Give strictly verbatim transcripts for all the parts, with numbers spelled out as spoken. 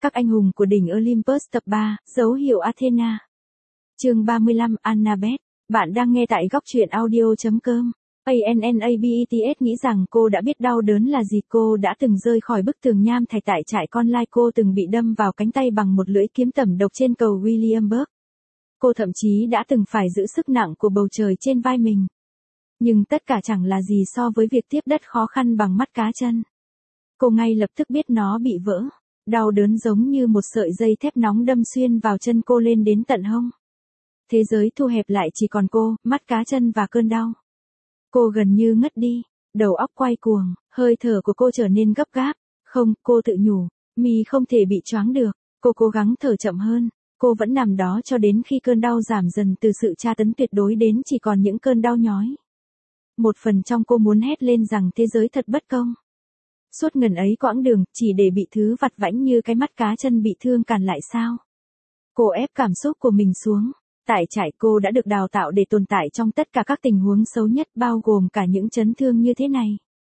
Các anh hùng của đỉnh Olympus tập ba, dấu hiệu Athena. Chương ba mươi lăm, Annabeth. Bạn đang nghe tại góc truyện audio chấm com. Annabeth nghĩ rằng cô đã biết đau đớn là gì. Cô đã từng rơi khỏi bức tường nham thạch tại trại con lai. Cô từng bị đâm vào cánh tay bằng một lưỡi kiếm tẩm độc trên cầu Williamsburg. Cô thậm chí đã từng phải giữ sức nặng của bầu trời trên vai mình. Nhưng tất cả chẳng là gì so với việc tiếp đất khó khăn bằng mắt cá chân. Cô ngay lập tức biết nó bị vỡ. Đau đớn giống như một sợi dây thép nóng đâm xuyên vào chân cô lên đến tận hông. Thế giới thu hẹp lại chỉ còn cô, mắt cá chân và cơn đau. Cô gần như ngất đi, đầu óc quay cuồng, hơi thở của cô trở nên gấp gáp. Không, cô tự nhủ, mi không thể bị choáng được. Cô cố gắng thở chậm hơn, cô vẫn nằm đó cho đến khi cơn đau giảm dần từ sự tra tấn tuyệt đối đến chỉ còn những cơn đau nhói. Một phần trong cô muốn hét lên rằng thế giới thật bất công. Suốt ngần ấy quãng đường, chỉ để bị thứ vặt vãnh như cái mắt cá chân bị thương cản lại sao? Cô ép cảm xúc của mình xuống. Tại trại cô đã được đào tạo để tồn tại trong tất cả các tình huống xấu nhất, bao gồm cả những chấn thương như thế này.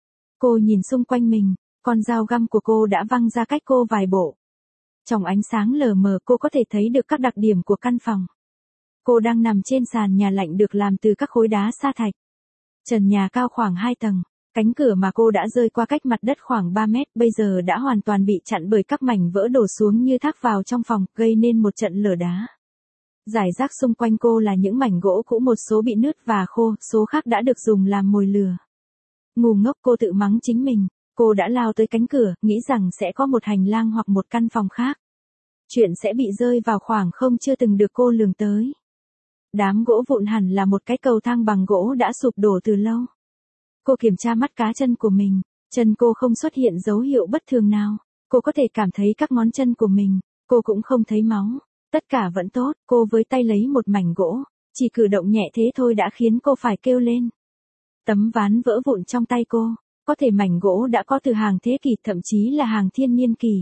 Cô nhìn xung quanh mình, con dao găm của cô đã văng ra cách cô vài bộ. Trong ánh sáng lờ mờ cô có thể thấy được các đặc điểm của căn phòng. Cô đang nằm trên sàn nhà lạnh được làm từ các khối đá sa thạch. Trần nhà cao khoảng hai tầng. Cánh cửa mà cô đã rơi qua cách mặt đất khoảng ba mét bây giờ đã hoàn toàn bị chặn bởi các mảnh vỡ đổ xuống như thác vào trong phòng, gây nên một trận lở đá. Rải rác xung quanh cô là những mảnh gỗ cũ, một số bị nứt và khô, số khác đã được dùng làm mồi lửa. Ngu ngốc, cô tự mắng chính mình. Cô đã lao tới cánh cửa, nghĩ rằng sẽ có một hành lang hoặc một căn phòng khác. Chuyện sẽ bị rơi vào khoảng không chưa từng được cô lường tới. Đám gỗ vụn hẳn là một cái cầu thang bằng gỗ đã sụp đổ từ lâu. Cô kiểm tra mắt cá chân của mình, chân cô không xuất hiện dấu hiệu bất thường nào. Cô có thể cảm thấy các ngón chân của mình, cô cũng không thấy máu. Tất cả vẫn tốt, cô với tay lấy một mảnh gỗ, chỉ cử động nhẹ thế thôi đã khiến cô phải kêu lên. Tấm ván vỡ vụn trong tay cô, có thể mảnh gỗ đã có từ hàng thế kỷ, thậm chí là hàng thiên niên kỷ.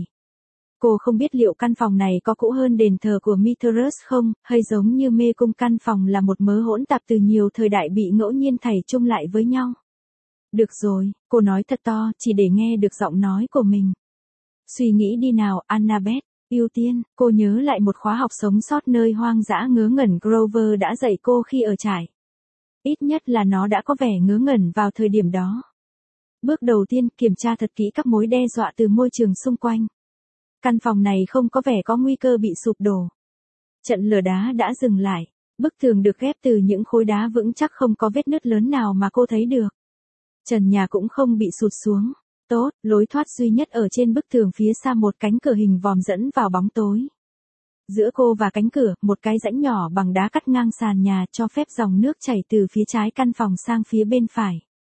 Cô không biết liệu căn phòng này có cũ hơn đền thờ của Mithras không, hay giống như mê cung, căn phòng là một mớ hỗn tạp từ nhiều thời đại bị ngẫu nhiên thảy chung lại với nhau. Được rồi, cô nói thật to, chỉ để nghe được giọng nói của mình. Suy nghĩ đi nào, Annabeth. Ưu tiên, cô nhớ lại một khóa học sống sót nơi hoang dã ngớ ngẩn Grover đã dạy cô khi ở trại. Ít nhất là nó đã có vẻ ngớ ngẩn vào thời điểm đó. Bước đầu tiên, kiểm tra thật kỹ các mối đe dọa từ môi trường xung quanh. Căn phòng này không có vẻ có nguy cơ bị sụp đổ. Trận lở đá đã dừng lại. Bức tường được ghép từ những khối đá vững chắc, không có vết nứt lớn nào mà cô thấy được. Trần nhà cũng không bị sụt xuống. Tốt, lối thoát duy nhất ở trên bức tường phía xa, một cánh cửa hình vòm dẫn vào bóng tối. Giữa cô và cánh cửa, một cái rãnh nhỏ bằng đá cắt ngang sàn nhà, cho phép dòng nước chảy từ phía trái căn phòng sang phía bên phải.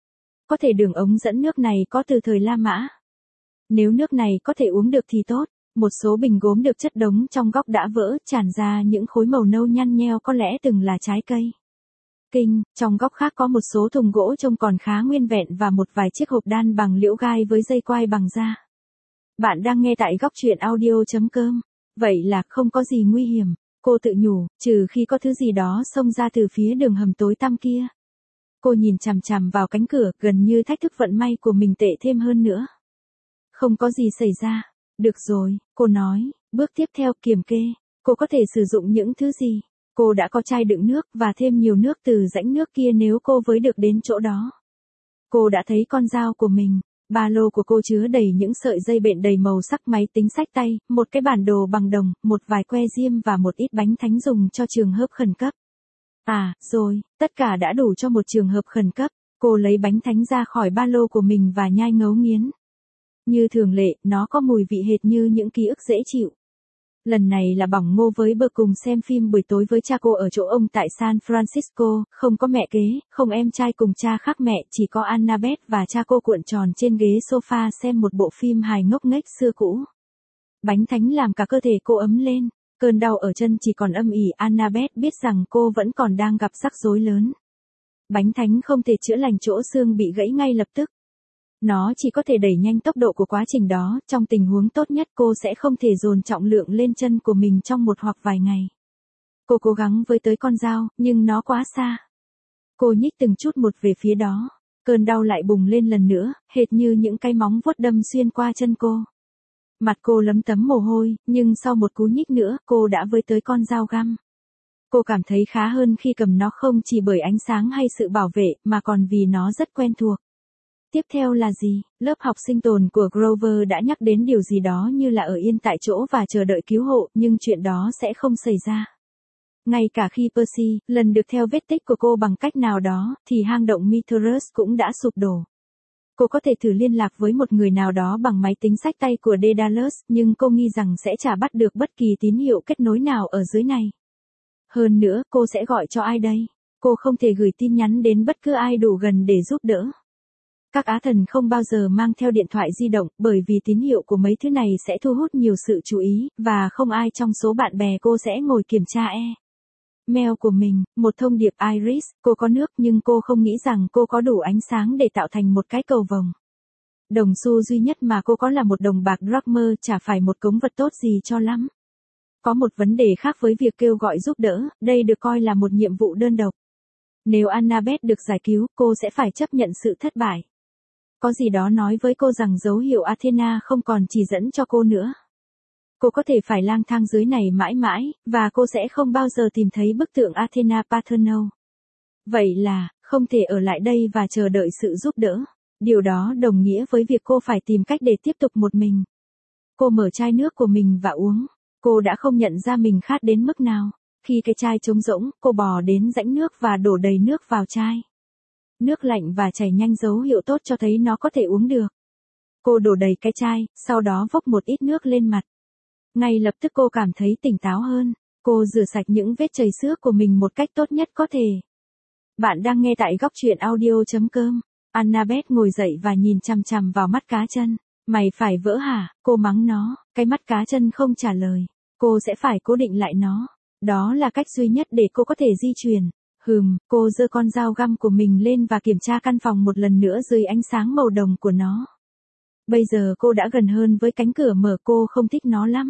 Có thể đường ống dẫn nước này có từ thời La Mã. Nếu nước này có thể uống được thì tốt. Một số bình gốm được chất đống trong góc đã vỡ, tràn ra những khối màu nâu nhăn nheo, có lẽ từng là trái cây. Kinh, trong góc khác có một số thùng gỗ trông còn khá nguyên vẹn và một vài chiếc hộp đan bằng liễu gai với dây quai bằng da. Bạn đang nghe tại góc truyện audio chấm com. Vậy là không có gì nguy hiểm, cô tự nhủ, trừ khi có thứ gì đó xông ra từ phía đường hầm tối tăm kia. Cô nhìn chằm chằm vào cánh cửa, gần như thách thức vận may của mình tệ thêm hơn nữa. Không có gì xảy ra. Được rồi, cô nói, bước tiếp theo, kiểm kê. Cô có thể sử dụng những thứ gì? Cô đã có chai đựng nước và thêm nhiều nước từ rãnh nước kia nếu cô với được đến chỗ đó. Cô đã thấy con dao của mình, ba lô của cô chứa đầy những sợi dây bện đầy màu sắc, máy tính xách tay, một cái bản đồ bằng đồng, một vài que diêm và một ít bánh thánh dùng cho trường hợp khẩn cấp. À, rồi, tất cả đã đủ cho một trường hợp khẩn cấp. Cô lấy bánh thánh ra khỏi ba lô của mình và nhai ngấu nghiến. Như thường lệ, nó có mùi vị hệt như những ký ức dễ chịu. Lần này là bỏng ngô với bơ cùng xem phim buổi tối với cha cô ở chỗ ông tại San Francisco, không có mẹ kế, không em trai cùng cha khác mẹ, chỉ có Annabeth và cha cô cuộn tròn trên ghế sofa xem một bộ phim hài ngốc nghếch xưa cũ. Bánh thánh làm cả cơ thể cô ấm lên, cơn đau ở chân chỉ còn âm ỉ. Annabeth biết rằng cô vẫn còn đang gặp rắc rối lớn. Bánh thánh không thể chữa lành chỗ xương bị gãy ngay lập tức. Nó chỉ có thể đẩy nhanh tốc độ của quá trình đó, trong tình huống tốt nhất cô sẽ không thể dồn trọng lượng lên chân của mình trong một hoặc vài ngày. Cô cố gắng với tới con dao, nhưng nó quá xa. Cô nhích từng chút một về phía đó, cơn đau lại bùng lên lần nữa, hệt như những cái móng vuốt đâm xuyên qua chân cô. Mặt cô lấm tấm mồ hôi, nhưng sau một cú nhích nữa, cô đã với tới con dao găm. Cô cảm thấy khá hơn khi cầm nó không chỉ bởi ánh sáng hay sự bảo vệ, mà còn vì nó rất quen thuộc. Tiếp theo là gì? Lớp học sinh tồn của Grover đã nhắc đến điều gì đó như là ở yên tại chỗ và chờ đợi cứu hộ, nhưng chuyện đó sẽ không xảy ra. Ngay cả khi Percy, lần được theo vết tích của cô bằng cách nào đó, thì hang động Mithrus cũng đã sụp đổ. Cô có thể thử liên lạc với một người nào đó bằng máy tính xách tay của Daedalus, nhưng cô nghi rằng sẽ chả bắt được bất kỳ tín hiệu kết nối nào ở dưới này. Hơn nữa, cô sẽ gọi cho ai đây? Cô không thể gửi tin nhắn đến bất cứ ai đủ gần để giúp đỡ. Các á thần không bao giờ mang theo điện thoại di động, bởi vì tín hiệu của mấy thứ này sẽ thu hút nhiều sự chú ý, và không ai trong số bạn bè cô sẽ ngồi kiểm tra e. Mail của mình, một thông điệp Iris, cô có nước nhưng cô không nghĩ rằng cô có đủ ánh sáng để tạo thành một cái cầu vồng. Đồng xu duy nhất mà cô có là một đồng bạc drachmer, chả phải một cống vật tốt gì cho lắm. Có một vấn đề khác với việc kêu gọi giúp đỡ, đây được coi là một nhiệm vụ đơn độc. Nếu Annabeth được giải cứu, cô sẽ phải chấp nhận sự thất bại. Có gì đó nói với cô rằng dấu hiệu Athena không còn chỉ dẫn cho cô nữa. Cô có thể phải lang thang dưới này mãi mãi, và cô sẽ không bao giờ tìm thấy bức tượng Athena Parthenon. Vậy là, không thể ở lại đây và chờ đợi sự giúp đỡ. Điều đó đồng nghĩa với việc cô phải tìm cách để tiếp tục một mình. Cô mở chai nước của mình và uống. Cô đã không nhận ra mình khát đến mức nào. Khi cái chai trống rỗng, cô bò đến rãnh nước và đổ đầy nước vào chai. Nước lạnh và chảy nhanh dấu hiệu tốt cho thấy nó có thể uống được. Cô đổ đầy cái chai, sau đó vốc một ít nước lên mặt. Ngay lập tức cô cảm thấy tỉnh táo hơn. Cô rửa sạch những vết chảy xước của mình một cách tốt nhất có thể. Bạn đang nghe tại góc truyện audio chấm com. Annabeth ngồi dậy và nhìn chằm chằm vào mắt cá chân. Mày phải vỡ hả? Cô mắng nó. Cái mắt cá chân không trả lời. Cô sẽ phải cố định lại nó. Đó là cách duy nhất để cô có thể di chuyển. Hừm, cô giơ con dao găm của mình lên và kiểm tra căn phòng một lần nữa dưới ánh sáng màu đồng của nó. Bây giờ cô đã gần hơn với cánh cửa mở, cô không thích nó lắm.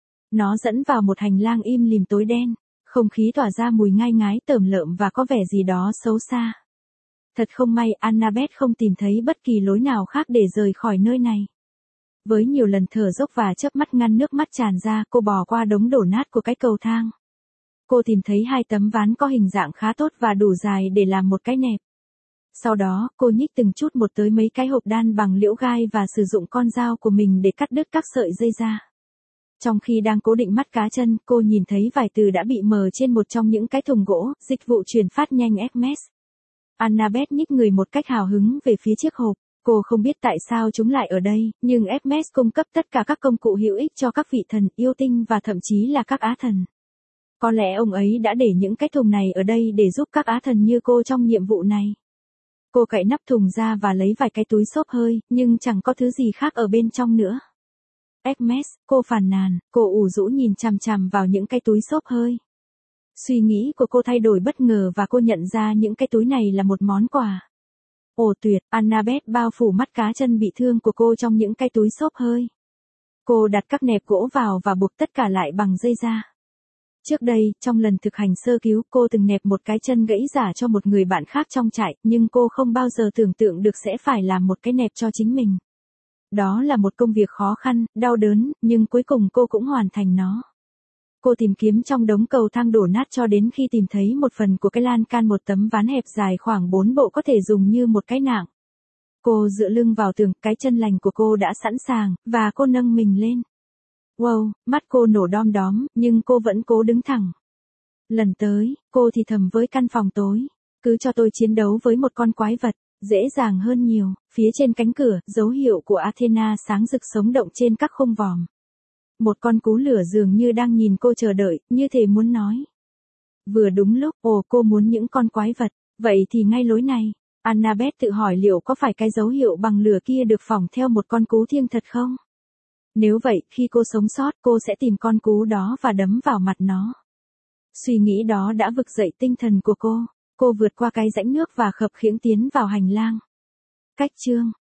Nó dẫn vào một hành lang im lìm tối đen, không khí tỏa ra mùi ngai ngái tởm lợm và có vẻ gì đó xấu xa. Thật không may, Annabeth không tìm thấy bất kỳ lối nào khác để rời khỏi nơi này. Với nhiều lần thở dốc và chớp mắt ngăn nước mắt tràn ra, cô bò qua đống đổ nát của cái cầu thang. Cô tìm thấy hai tấm ván có hình dạng khá tốt và đủ dài để làm một cái nẹp. Sau đó, cô nhích từng chút một tới mấy cái hộp đan bằng liễu gai và sử dụng con dao của mình để cắt đứt các sợi dây ra. Trong khi đang cố định mắt cá chân, cô nhìn thấy vài từ đã bị mờ trên một trong những cái thùng gỗ, dịch vụ truyền phát nhanh Hermes. Annabeth nhích người một cách hào hứng về phía chiếc hộp. Cô không biết tại sao chúng lại ở đây, nhưng Hermes cung cấp tất cả các công cụ hữu ích cho các vị thần, yêu tinh và thậm chí là các á thần. Có lẽ ông ấy đã để những cái thùng này ở đây để giúp các á thần như cô trong nhiệm vụ này. Cô cậy nắp thùng ra và lấy vài cái túi xốp hơi, nhưng chẳng có thứ gì khác ở bên trong nữa. Hermes, cô phàn nàn, cô ủ rũ nhìn chằm chằm vào những cái túi xốp hơi. Suy nghĩ của cô thay đổi bất ngờ và cô nhận ra những cái túi này là một món quà. Ồ tuyệt, Annabeth bao phủ mắt cá chân bị thương của cô trong những cái túi xốp hơi. Cô đặt các nẹp gỗ vào và buộc tất cả lại bằng dây da. Trước đây, trong lần thực hành sơ cứu, cô từng nẹp một cái chân gãy giả cho một người bạn khác trong trại, nhưng cô không bao giờ tưởng tượng được sẽ phải làm một cái nẹp cho chính mình. Đó là một công việc khó khăn, đau đớn, nhưng cuối cùng cô cũng hoàn thành nó. Cô tìm kiếm trong đống cầu thang đổ nát cho đến khi tìm thấy một phần của cái lan can, một tấm ván hẹp dài khoảng bốn bộ có thể dùng như một cái nạng. Cô dựa lưng vào tường, cái chân lành của cô đã sẵn sàng, và cô nâng mình lên. Wow, mắt cô nổ đom đóm, nhưng cô vẫn cố đứng thẳng. Lần tới, cô thì thầm với căn phòng tối. Cứ cho tôi chiến đấu với một con quái vật, dễ dàng hơn nhiều. Phía trên cánh cửa, dấu hiệu của Athena sáng rực sống động trên các khung vòm. Một con cú lửa dường như đang nhìn cô chờ đợi, như thể muốn nói. Vừa đúng lúc, ồ cô muốn những con quái vật, vậy thì ngay lối này. Annabeth tự hỏi liệu có phải cái dấu hiệu bằng lửa kia được phỏng theo một con cú thiêng thật không? Nếu vậy, khi cô sống sót, cô sẽ tìm con cú đó và đấm vào mặt nó. Suy nghĩ đó đã vực dậy tinh thần của cô. Cô vượt qua cái rãnh nước và khập khiễng tiến vào hành lang. Cách chương